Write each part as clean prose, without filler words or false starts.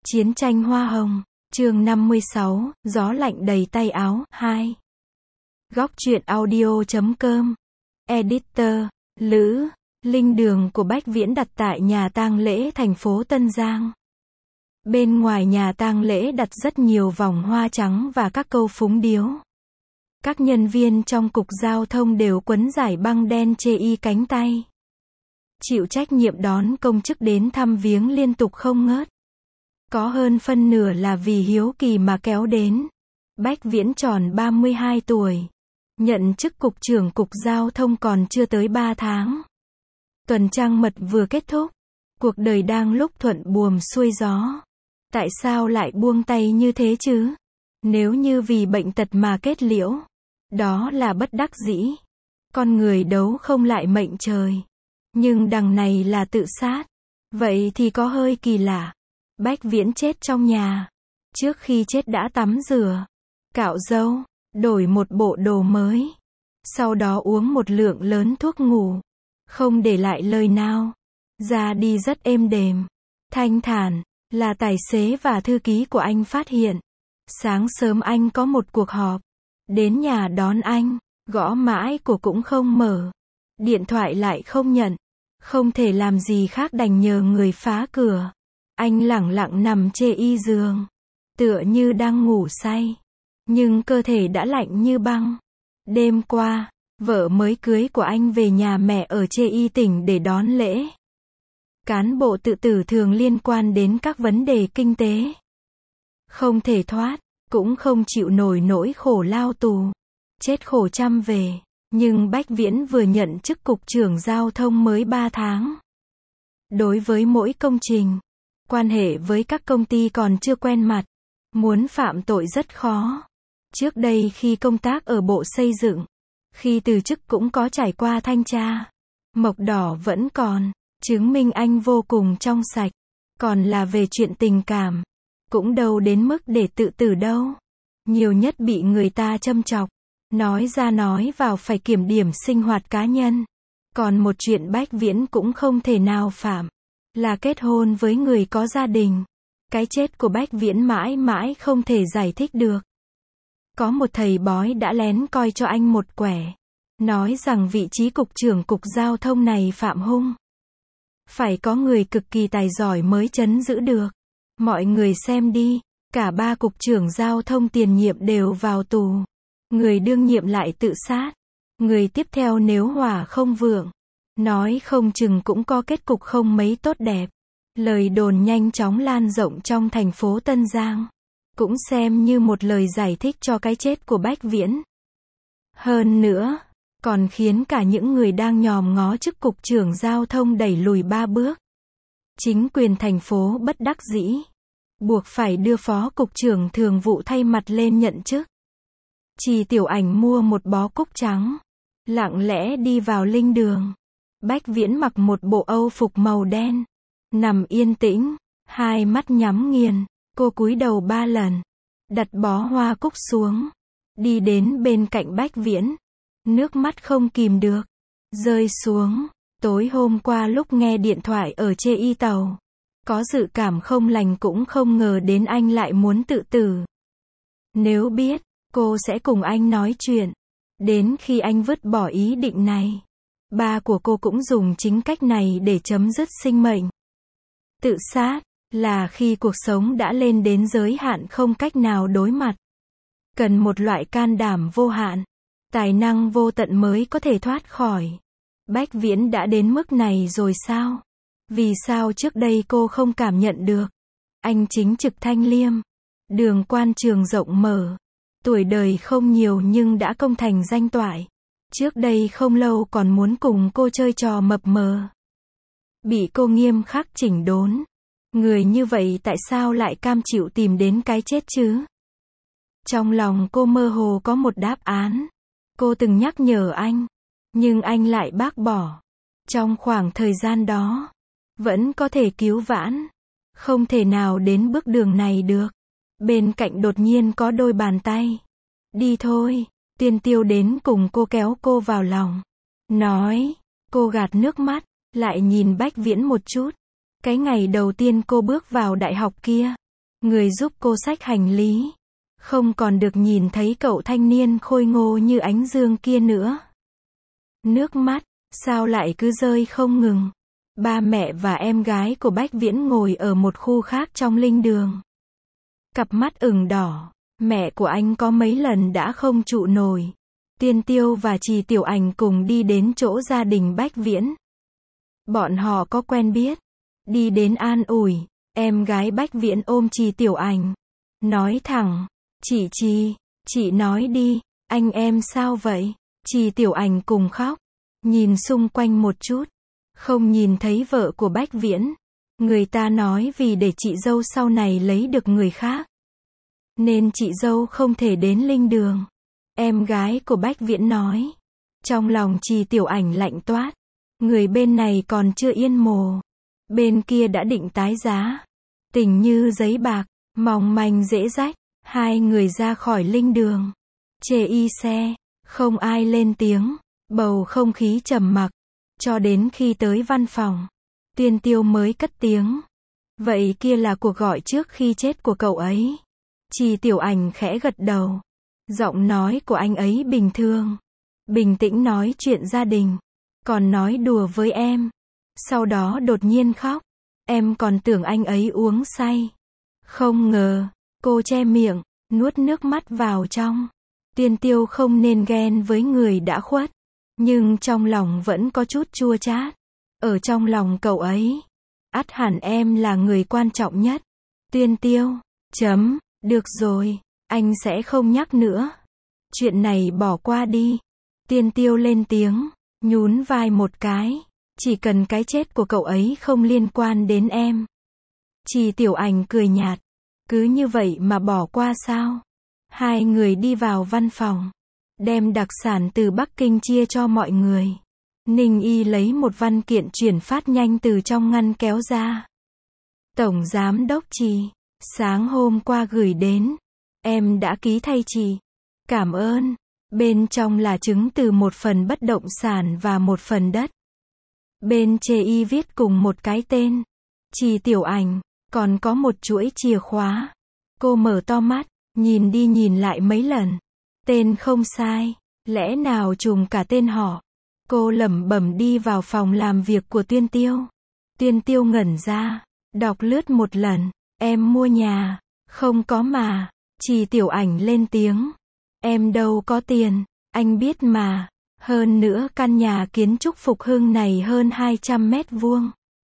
Chiến tranh Hoa Hồng, chương 56, gió lạnh đầy tay áo, 2. Góc truyện audio.com. Editor, Lữ, linh đường của Bách Viễn đặt tại nhà tang lễ thành phố Tân Giang. Bên ngoài nhà tang lễ đặt rất nhiều vòng hoa trắng và các câu phúng điếu. Các nhân viên trong cục giao thông đều quấn giải băng đen chê y cánh tay. Chịu trách nhiệm đón công chức đến thăm viếng liên tục không ngớt. Có hơn phân nửa là vì hiếu kỳ mà kéo đến. Bách Viễn tròn 32 tuổi. Nhận chức cục trưởng cục giao thông còn chưa tới 3 tháng. Tuần trăng mật vừa kết thúc. Cuộc đời đang lúc thuận buồm xuôi gió. Tại sao lại buông tay như thế chứ? Nếu như vì bệnh tật mà kết liễu, đó là bất đắc dĩ. Con người đấu không lại mệnh trời. Nhưng đằng này là tự sát. Vậy thì có hơi kỳ lạ. Bách Viễn chết trong nhà. Trước khi chết đã tắm rửa, cạo râu, đổi một bộ đồ mới. Sau đó uống một lượng lớn thuốc ngủ. Không để lại lời nào. Ra đi rất êm đềm. Thanh thản. Là tài xế và thư ký của anh phát hiện. Sáng sớm anh có một cuộc họp. Đến nhà đón anh. Gõ mãi của cũng không mở. Điện thoại lại không nhận. Không thể làm gì khác đành nhờ người phá cửa. Anh lẳng lặng nằm chê y giường. Tựa như đang ngủ say. Nhưng cơ thể đã lạnh như băng. Đêm qua, vợ mới cưới của anh về nhà mẹ ở chê y tỉnh để đón lễ. Cán bộ tự tử thường liên quan đến các vấn đề kinh tế. Không thể thoát, cũng không chịu nổi nỗi khổ lao tù. Chết khổ trăm về. Nhưng Bách Viễn vừa nhận chức cục trưởng giao thông mới 3 tháng. Đối với mỗi công trình, quan hệ với các công ty còn chưa quen mặt. Muốn phạm tội rất khó. Trước đây khi công tác ở Bộ Xây dựng, khi từ chức cũng có trải qua thanh tra. Mộc đỏ vẫn còn, chứng minh anh vô cùng trong sạch. Còn là về chuyện tình cảm, cũng đâu đến mức để tự tử đâu. Nhiều nhất bị người ta châm chọc. Nói ra nói vào phải kiểm điểm sinh hoạt cá nhân. Còn một chuyện Bách Viễn cũng không thể nào phạm. Là kết hôn với người có gia đình. Cái chết của Bách Viễn mãi mãi không thể giải thích được. Có một thầy bói đã lén coi cho anh một quẻ. Nói rằng vị trí cục trưởng cục giao thông này phạm hung. Phải có người cực kỳ tài giỏi mới trấn giữ được. Mọi người xem đi. Cả 3 cục trưởng giao thông tiền nhiệm đều vào tù. Người đương nhiệm lại tự sát. Người tiếp theo nếu hỏa không vượng, nói không chừng cũng có kết cục không mấy tốt đẹp. Lời đồn nhanh chóng lan rộng trong thành phố Tân Giang. Cũng xem như một lời giải thích cho cái chết của Bách Viễn. Hơn nữa, còn khiến cả những người đang nhòm ngó chức cục trưởng giao thông đẩy lùi 3 bước. Chính quyền thành phố bất đắc dĩ. Buộc phải đưa phó cục trưởng thường vụ thay mặt lên nhận chức. Chỉ Tiểu Ảnh mua một bó cúc trắng. Lặng lẽ đi vào linh đường. Bách Viễn mặc một bộ âu phục màu đen. Nằm yên tĩnh. Hai mắt nhắm nghiền. Cô cúi đầu 3 lần. Đặt bó hoa cúc xuống. Đi đến bên cạnh Bách Viễn. Nước mắt không kìm được. Rơi xuống. Tối hôm qua lúc nghe điện thoại ở chê y tàu. Có dự cảm không lành cũng không ngờ đến anh lại muốn tự tử. Nếu biết, cô sẽ cùng anh nói chuyện. Đến khi anh vứt bỏ ý định này. Ba của cô cũng dùng chính cách này để chấm dứt sinh mệnh. Tự sát là khi cuộc sống đã lên đến giới hạn không cách nào đối mặt. Cần một loại can đảm vô hạn, tài năng vô tận mới có thể thoát khỏi. Bách Viễn đã đến mức này rồi sao? Vì sao trước đây cô không cảm nhận được? Anh chính trực thanh liêm. Đường quan trường rộng mở. Tuổi đời không nhiều nhưng đã công thành danh toại. Trước đây không lâu còn muốn cùng cô chơi trò mập mờ. Bị cô nghiêm khắc chỉnh đốn. Người như vậy tại sao lại cam chịu tìm đến cái chết chứ? Trong lòng cô mơ hồ có một đáp án. Cô từng nhắc nhở anh. Nhưng anh lại bác bỏ. Trong khoảng thời gian đó, vẫn có thể cứu vãn. Không thể nào đến bước đường này được. Bên cạnh đột nhiên có đôi bàn tay. Đi thôi. Tiên Tiêu đến cùng cô kéo cô vào lòng. Nói. Cô gạt nước mắt. Lại nhìn Bách Viễn một chút. Cái ngày đầu tiên cô bước vào đại học kia. người giúp cô xách hành lý. Không còn được nhìn thấy cậu thanh niên khôi ngô như ánh dương kia nữa. Nước mắt, sao lại cứ rơi không ngừng. Ba mẹ và em gái của Bách Viễn ngồi ở một khu khác trong linh đường. Cặp mắt ửng đỏ, mẹ của anh có mấy lần đã không trụ nổi. Tiên Tiêu và Trì Tiểu Ảnh cùng đi đến chỗ gia đình Bách Viễn. Bọn họ có quen biết. Đi đến an ủi, em gái Bách Viễn ôm Trì Tiểu Ảnh. Nói thẳng, chị nói đi, anh em sao vậy? Trì Tiểu Ảnh cùng khóc. Nhìn xung quanh một chút. Không nhìn thấy vợ của Bách Viễn. Người ta nói vì để chị dâu sau này lấy được người khác, nên chị dâu không thể đến linh đường. Em gái của Bách Viễn nói. Trong lòng Trì Tiểu Ảnh lạnh toát. Người bên này còn chưa yên mồ. Bên kia đã định tái giá. Tình như giấy bạc, mỏng manh dễ rách. Hai người ra khỏi linh đường. Chê y xe, không ai lên tiếng. Bầu không khí trầm mặc. Cho đến khi tới văn phòng, Tiên Tiêu mới cất tiếng. Vậy kia là cuộc gọi trước khi chết của cậu ấy. Trì Tiểu Ảnh khẽ gật đầu. Giọng nói của anh ấy bình thường. Bình tĩnh nói chuyện gia đình. Còn nói đùa với em. Sau đó đột nhiên khóc. Em còn tưởng anh ấy uống say. Không ngờ, cô che miệng, nuốt nước mắt vào trong. Tiên Tiêu không nên ghen với người đã khuất. Nhưng trong lòng vẫn có chút chua chát. Ở trong lòng cậu ấy, ắt hẳn em là người quan trọng nhất. Tiên Tiêu, được rồi, anh sẽ không nhắc nữa. Chuyện này bỏ qua đi. Tiên Tiêu lên tiếng, nhún vai một cái. Chỉ cần cái chết của cậu ấy không liên quan đến em. Trì Tiểu Ảnh cười nhạt. Cứ như vậy mà bỏ qua sao? Hai người đi vào văn phòng. Đem đặc sản từ Bắc Kinh chia cho mọi người. Ninh Y lấy một văn kiện chuyển phát nhanh từ trong ngăn kéo ra. Tổng Giám đốc Trì, sáng hôm qua gửi đến. Em đã ký thay chị. Cảm ơn. Bên trong là chứng từ một phần bất động sản và một phần đất. Bên chê y viết cùng một cái tên. Trì Tiểu Ảnh, còn có một chuỗi chìa khóa. Cô mở to mắt, nhìn đi nhìn lại mấy lần. Tên không sai, lẽ nào trùng cả tên họ. Cô lẩm bẩm đi vào phòng làm việc của Tiên Tiêu. Tiên Tiêu ngẩn ra, đọc lướt một lần. Em mua nhà, không có mà. Trì Tiểu Ảnh lên tiếng. Em đâu có tiền, anh biết mà. Hơn nữa căn nhà kiến trúc Phục Hưng này hơn 200 mét vuông.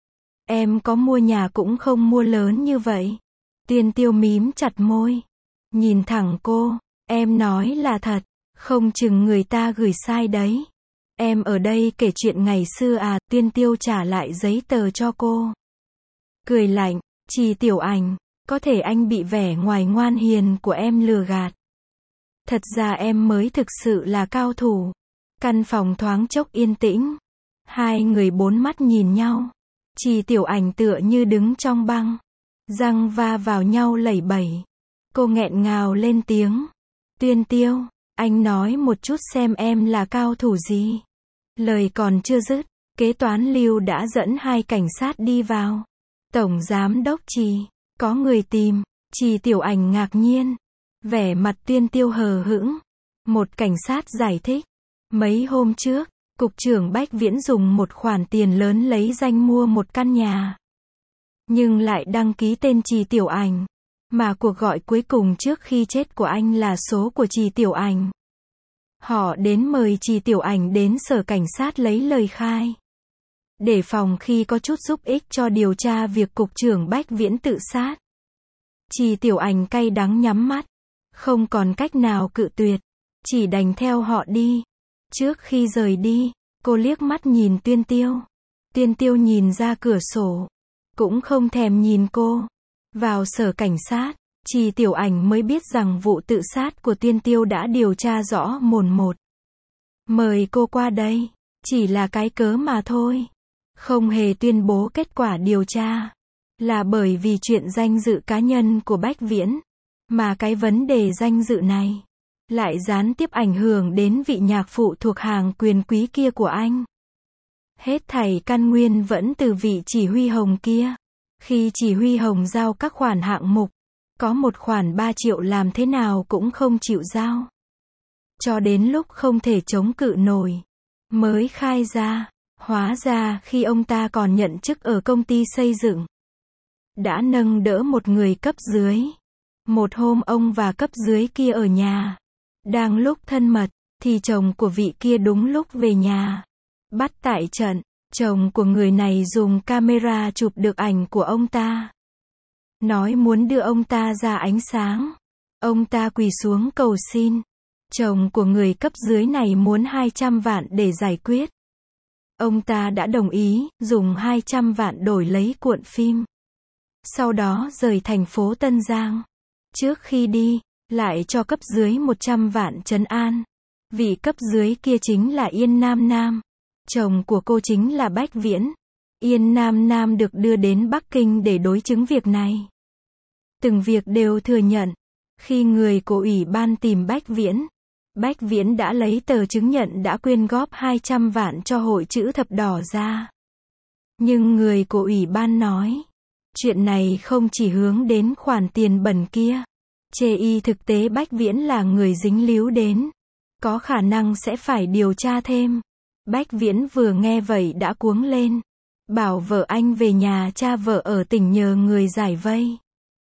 Em có mua nhà cũng không mua lớn như vậy. Tiên Tiêu mím chặt môi. Nhìn thẳng cô. Em nói là thật, không chừng người ta gửi sai đấy. Em ở đây kể chuyện ngày xưa à? Tiên Tiêu trả lại giấy tờ cho cô. Cười lạnh, Trì Tiểu Ảnh, có thể anh bị vẻ ngoài ngoan hiền của em lừa gạt. Thật ra em mới thực sự là cao thủ. Căn phòng thoáng chốc yên tĩnh. Hai người bốn mắt nhìn nhau. Trì Tiểu Ảnh tựa như đứng trong băng. Răng va vào nhau lẩy bẩy. Cô nghẹn ngào lên tiếng. Tiên Tiêu, anh nói một chút xem em là cao thủ gì. Lời còn chưa dứt, kế toán Lưu đã dẫn hai cảnh sát đi vào. Tổng Giám đốc Trì, có người tìm. Trì Tiểu Ảnh ngạc nhiên. Vẻ mặt Tiên Tiêu hờ hững. Một cảnh sát giải thích. Mấy hôm trước, Cục trưởng Bách Viễn dùng một khoản tiền lớn lấy danh mua một căn nhà. Nhưng lại đăng ký tên Trì Tiểu Ảnh. Mà cuộc gọi cuối cùng trước khi chết của anh là số của Trì Tiểu Ảnh. Họ đến mời Trì Tiểu Ảnh đến sở cảnh sát lấy lời khai. Để phòng khi có chút giúp ích cho điều tra việc Cục trưởng Bách Viễn tự sát. Trì Tiểu Ảnh cay đắng nhắm mắt. Không còn cách nào cự tuyệt. Chỉ đành theo họ đi. Trước khi rời đi, cô liếc mắt nhìn Tiên Tiêu. Tiên Tiêu nhìn ra cửa sổ. Cũng không thèm nhìn cô. Vào sở cảnh sát, Trì Tiểu Ảnh mới biết rằng vụ tự sát của Tiên Tiêu đã điều tra rõ mồn một. Mời cô qua đây, chỉ là cái cớ mà thôi. Không hề tuyên bố kết quả điều tra. Là bởi vì chuyện danh dự cá nhân của Bách Viễn. Mà cái vấn đề danh dự này lại gián tiếp ảnh hưởng đến vị nhạc phụ thuộc hàng quyền quý kia của anh. Hết thảy căn nguyên vẫn từ vị chỉ huy Hồng kia. Khi chỉ huy Hồng giao các khoản hạng mục, Có một khoản 3 triệu làm thế nào cũng không chịu giao. Cho đến lúc không thể chống cự nổi, mới khai ra. Hóa ra khi ông ta còn nhận chức ở công ty xây dựng, đã nâng đỡ một người cấp dưới. Một hôm ông và cấp dưới kia ở nhà, đang lúc thân mật, thì chồng của vị kia đúng lúc về nhà. Bắt tại trận, chồng của người này dùng camera chụp được ảnh của ông ta. Nói muốn đưa ông ta ra ánh sáng. Ông ta quỳ xuống cầu xin. Chồng của người cấp dưới này muốn 200 vạn để giải quyết. Ông ta đã đồng ý, dùng 200 vạn đổi lấy cuộn phim. Sau đó rời thành phố Tân Giang. Trước khi đi, lại cho cấp dưới 100 vạn trấn an. Vị cấp dưới kia chính là Yên Nam Nam. Chồng của cô chính là Bách Viễn. Yên Nam Nam được đưa đến Bắc Kinh để đối chứng việc này. Từng việc đều thừa nhận. Khi người của ủy ban tìm Bách Viễn đã lấy tờ chứng nhận đã quyên góp 200 vạn cho hội chữ thập đỏ ra. Nhưng người của ủy ban nói, chuyện này không chỉ hướng đến khoản tiền bẩn kia. Chê y thực tế Bách Viễn là người dính líu đến. Có khả năng sẽ phải điều tra thêm. Bách Viễn vừa nghe vậy đã cuống lên. Bảo vợ anh về nhà cha vợ ở tỉnh nhờ người giải vây.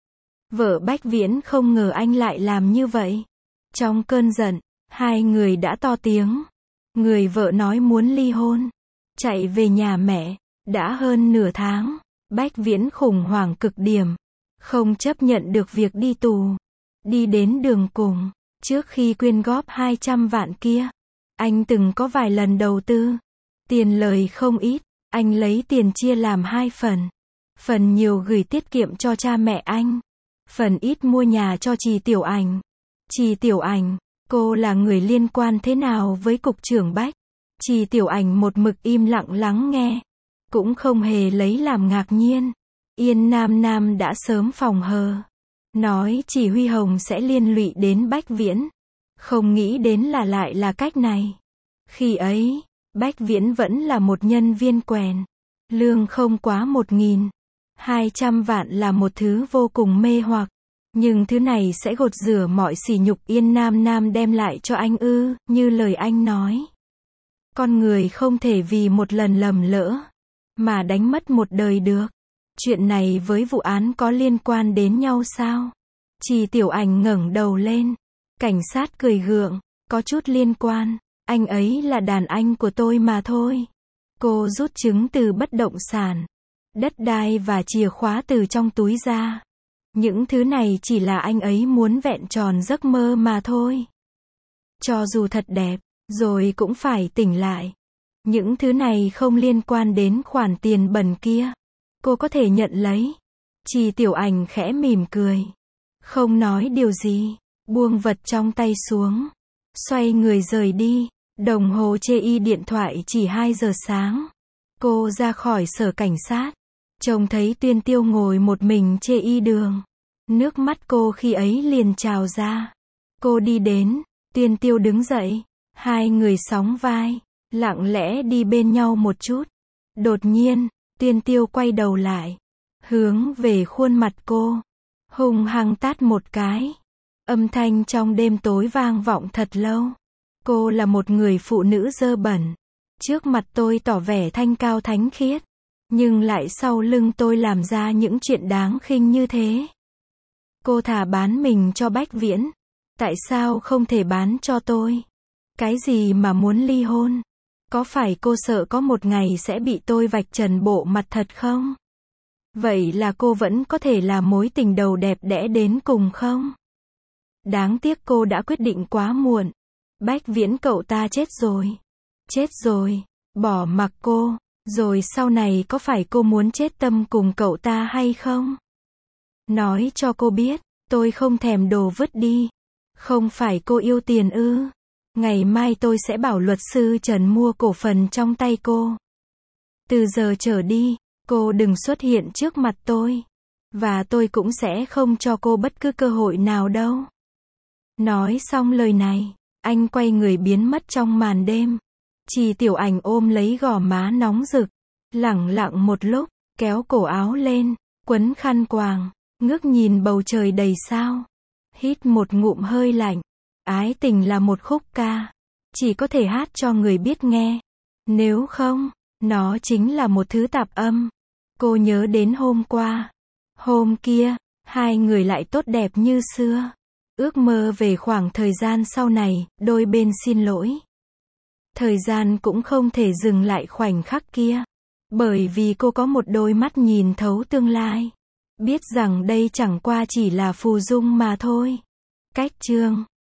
Vợ Bách Viễn không ngờ anh lại làm như vậy. Trong cơn giận, hai người đã to tiếng. Người vợ nói muốn ly hôn. Chạy về nhà mẹ. Đã hơn nửa tháng. Bách Viễn khủng hoảng cực điểm. Không chấp nhận được việc đi tù. Đi đến đường cùng. Trước khi quyên góp 200 vạn kia, anh từng có vài lần đầu tư. Tiền lời không ít. Anh lấy tiền chia làm 2 phần. Phần nhiều gửi tiết kiệm cho cha mẹ anh. Phần ít mua nhà cho chị Tiểu Ảnh. Chị Tiểu Ảnh, cô là người liên quan thế nào với cục trưởng Bách? Chị Tiểu Ảnh một mực im lặng lắng nghe. Cũng không hề lấy làm ngạc nhiên. Yên Nam Nam đã sớm phòng hờ. Nói chỉ Huy Hồng sẽ liên lụy đến Bách Viễn. Không nghĩ đến là lại là cách này. Khi ấy, Bách Viễn vẫn là một nhân viên quèn. Lương không quá 1.200 vạn là một thứ vô cùng mê hoặc. Nhưng thứ này sẽ gột rửa mọi sỉ nhục Yên Nam Nam đem lại cho anh ư, như lời anh nói. Con người không thể vì một lần lầm lỡ mà đánh mất một đời được. Chuyện này với vụ án có liên quan đến nhau sao? Chị Tiểu Ảnh ngẩng đầu lên. Cảnh sát cười gượng, có chút liên quan. Anh ấy là đàn anh của tôi mà thôi. Cô rút chứng từ bất động sản, đất đai và chìa khóa từ trong túi ra. Những thứ này chỉ là anh ấy muốn vẹn tròn giấc mơ mà thôi. Cho dù thật đẹp, rồi cũng phải tỉnh lại. Những thứ này không liên quan đến khoản tiền bẩn kia. Cô có thể nhận lấy. Chị Tiểu Ảnh khẽ mỉm cười. Không nói điều gì. Buông vật trong tay xuống. Xoay người rời đi. Đồng hồ chê y điện thoại chỉ 2 giờ sáng. Cô ra khỏi sở cảnh sát. Trông thấy Tuyên Tiêu ngồi một mình chê y đường. Nước mắt cô khi ấy liền trào ra. Cô đi đến. Tuyên Tiêu đứng dậy. Hai người sóng vai. Lặng lẽ đi bên nhau một chút. Đột nhiên, Tuyên Tiêu quay đầu lại. Hướng về khuôn mặt cô. Hung hăng tát một cái. Âm thanh trong đêm tối vang vọng thật lâu. Cô là một người phụ nữ dơ bẩn. Trước mặt tôi tỏ vẻ thanh cao thánh khiết. Nhưng lại sau lưng tôi làm ra những chuyện đáng khinh như thế. Cô thà bán mình cho Bách Viễn. Tại sao không thể bán cho tôi? Cái gì mà muốn ly hôn? Có phải cô sợ có một ngày sẽ bị tôi vạch trần bộ mặt thật không? Vậy là cô vẫn có thể là mối tình đầu đẹp đẽ đến cùng không? Đáng tiếc cô đã quyết định quá muộn. Bách Viễn cậu ta chết rồi. Chết rồi. Bỏ mặc cô. Rồi sau này có phải cô muốn chết tâm cùng cậu ta hay không? Nói cho cô biết, tôi không thèm đồ vứt đi. Không phải cô yêu tiền ư? Ngày mai tôi sẽ bảo luật sư Trần mua cổ phần trong tay cô. Từ giờ trở đi, cô đừng xuất hiện trước mặt tôi. Và tôi cũng sẽ không cho cô bất cứ cơ hội nào đâu. Nói xong lời này, anh quay người biến mất trong màn đêm. Chị Tiểu Ảnh ôm lấy gò má nóng rực. Lẳng lặng một lúc, kéo cổ áo lên, quấn khăn quàng. ngước nhìn bầu trời đầy sao. Hít một ngụm hơi lạnh. Ái tình là một khúc ca. Chỉ có thể hát cho người biết nghe. Nếu không, nó chính là một thứ tạp âm. Cô nhớ đến hôm qua. Hôm kia, hai người lại tốt đẹp như xưa. Ước mơ về khoảng thời gian sau này, đôi bên xin lỗi. Thời gian cũng không thể dừng lại khoảnh khắc kia. Bởi vì cô có một đôi mắt nhìn thấu tương lai. Biết rằng đây chẳng qua chỉ là phù dung mà thôi. Cách chương